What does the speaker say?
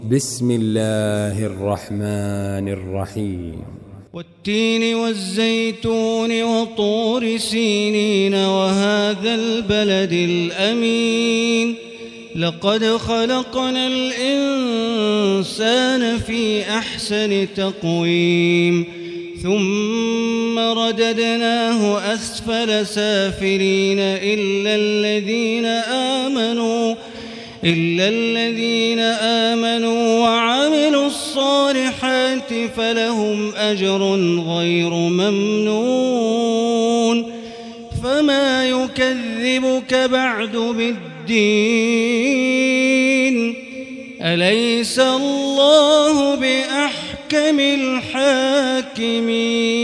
بسم الله الرحمن الرحيم والتين والزيتون وطور سينين وهذا البلد الأمين لقد خلقنا الإنسان في أحسن تقويم ثم رددناه أسفل سافلين إلا الذين آمنوا وعملوا الصالحات فلهم أجر غير ممنون فما يكذبك بعد بالدين أليس الله بأحكم الحاكمين